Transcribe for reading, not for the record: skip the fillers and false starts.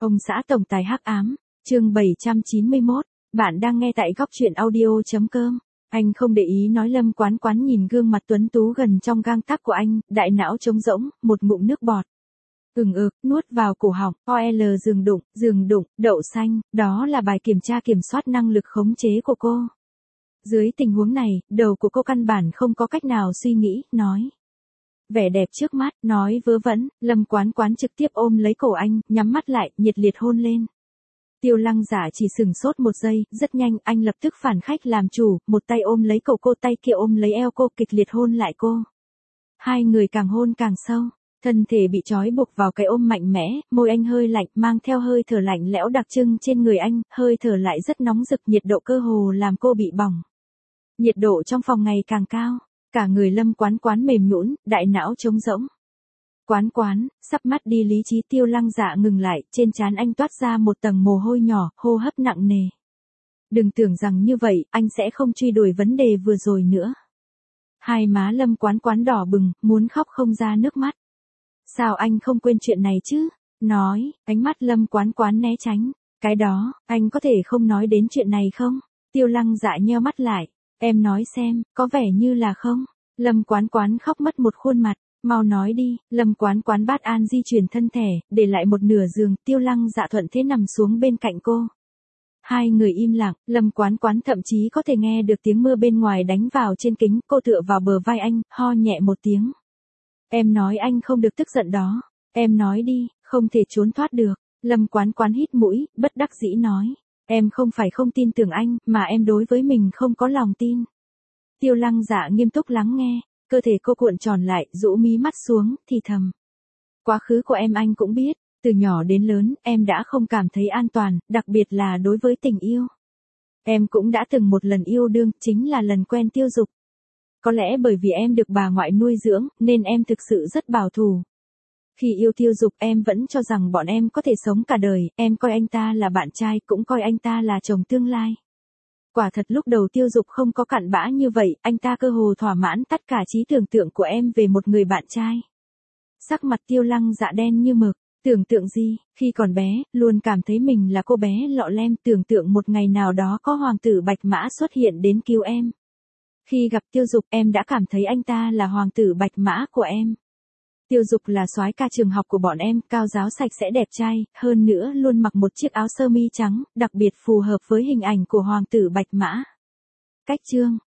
Ông xã tổng tài hắc ám, chương 791, bạn đang nghe tại góc truyện audio.com. Anh không để ý nói Lâm Quán Quán nhìn gương mặt tuấn tú gần trong gang tấc của anh, đại não trống rỗng, một ngụm nước bọt. Nuốt vào cổ họng, OL giường đụng, đậu xanh, đó là bài kiểm tra kiểm soát năng lực khống chế của cô. Dưới tình huống này, đầu của cô căn bản không có cách nào suy nghĩ, nói. Vẻ đẹp trước mắt, nói vớ vẩn, Lâm Quán Quán trực tiếp ôm lấy cổ anh, nhắm mắt lại, nhiệt liệt hôn lên. Tiêu Lăng Giả chỉ sừng sốt một giây, rất nhanh, anh lập tức phản khách làm chủ, một tay ôm lấy cổ cô, tay kia ôm lấy eo cô, kịch liệt hôn lại cô. Hai người càng hôn càng sâu, thân thể bị trói buộc vào cái ôm mạnh mẽ, môi anh hơi lạnh, mang theo hơi thở lạnh lẽo đặc trưng trên người anh, hơi thở lại rất nóng rực, nhiệt độ cơ hồ làm cô bị bỏng. Nhiệt độ trong phòng ngày càng cao. Cả người Lâm Quán Quán mềm nhũn, đại não trống rỗng. Quán Quán, sắp mất đi lý trí. Tiêu Lăng Dạ ngừng lại, trên trán anh toát ra một tầng mồ hôi nhỏ, hô hấp nặng nề. Đừng tưởng rằng như vậy, anh sẽ không truy đuổi vấn đề vừa rồi nữa. Hai má Lâm Quán Quán đỏ bừng, muốn khóc không ra nước mắt. Sao anh không quên chuyện này chứ? Nói, ánh mắt Lâm Quán Quán né tránh. Cái đó, anh có thể không nói đến chuyện này không? Tiêu Lăng Dạ nheo mắt lại. Em nói xem, có vẻ như là không. Lâm Quán Quán khóc mất một khuôn mặt. Mau nói đi. Lâm Quán Quán bát an di chuyển thân thể, để lại một nửa giường. Tiêu Lăng Dạ thuận thế nằm xuống bên cạnh cô. Hai người im lặng, Lâm Quán Quán thậm chí có thể nghe được tiếng mưa bên ngoài đánh vào trên kính. Cô tựa vào bờ vai anh, ho nhẹ một tiếng. Em nói anh không được tức giận đó. Em nói đi, không thể trốn thoát được. Lâm Quán Quán hít mũi, bất đắc dĩ nói. Em không phải không tin tưởng anh, mà em đối với mình không có lòng tin. Tiêu Lăng Dạ nghiêm túc lắng nghe, cơ thể cô cuộn tròn lại, rũ mí mắt xuống, thì thầm. Quá khứ của em anh cũng biết, từ nhỏ đến lớn, em đã không cảm thấy an toàn, đặc biệt là đối với tình yêu. Em cũng đã từng một lần yêu đương, chính là lần quen Tiêu Dục. Có lẽ bởi vì em được bà ngoại nuôi dưỡng, nên em thực sự rất bảo thủ. Khi yêu Tiêu Dục em vẫn cho rằng bọn em có thể sống cả đời, em coi anh ta là bạn trai, cũng coi anh ta là chồng tương lai. Quả thật lúc đầu Tiêu Dục không có cặn bã như vậy, anh ta cơ hồ thỏa mãn tất cả trí tưởng tượng của em về một người bạn trai. Sắc mặt Tiêu Lăng Dạ đen như mực, tưởng tượng gì, khi còn bé, luôn cảm thấy mình là cô bé lọ lem, tưởng tượng một ngày nào đó có hoàng tử Bạch Mã xuất hiện đến cứu em. Khi gặp Tiêu Dục em đã cảm thấy anh ta là hoàng tử Bạch Mã của em. Tiêu Dục là soái ca trường học của bọn em, cao ráo sạch sẽ đẹp trai, hơn nữa luôn mặc một chiếc áo sơ mi trắng, đặc biệt phù hợp với hình ảnh của hoàng tử Bạch Mã. Cách chương,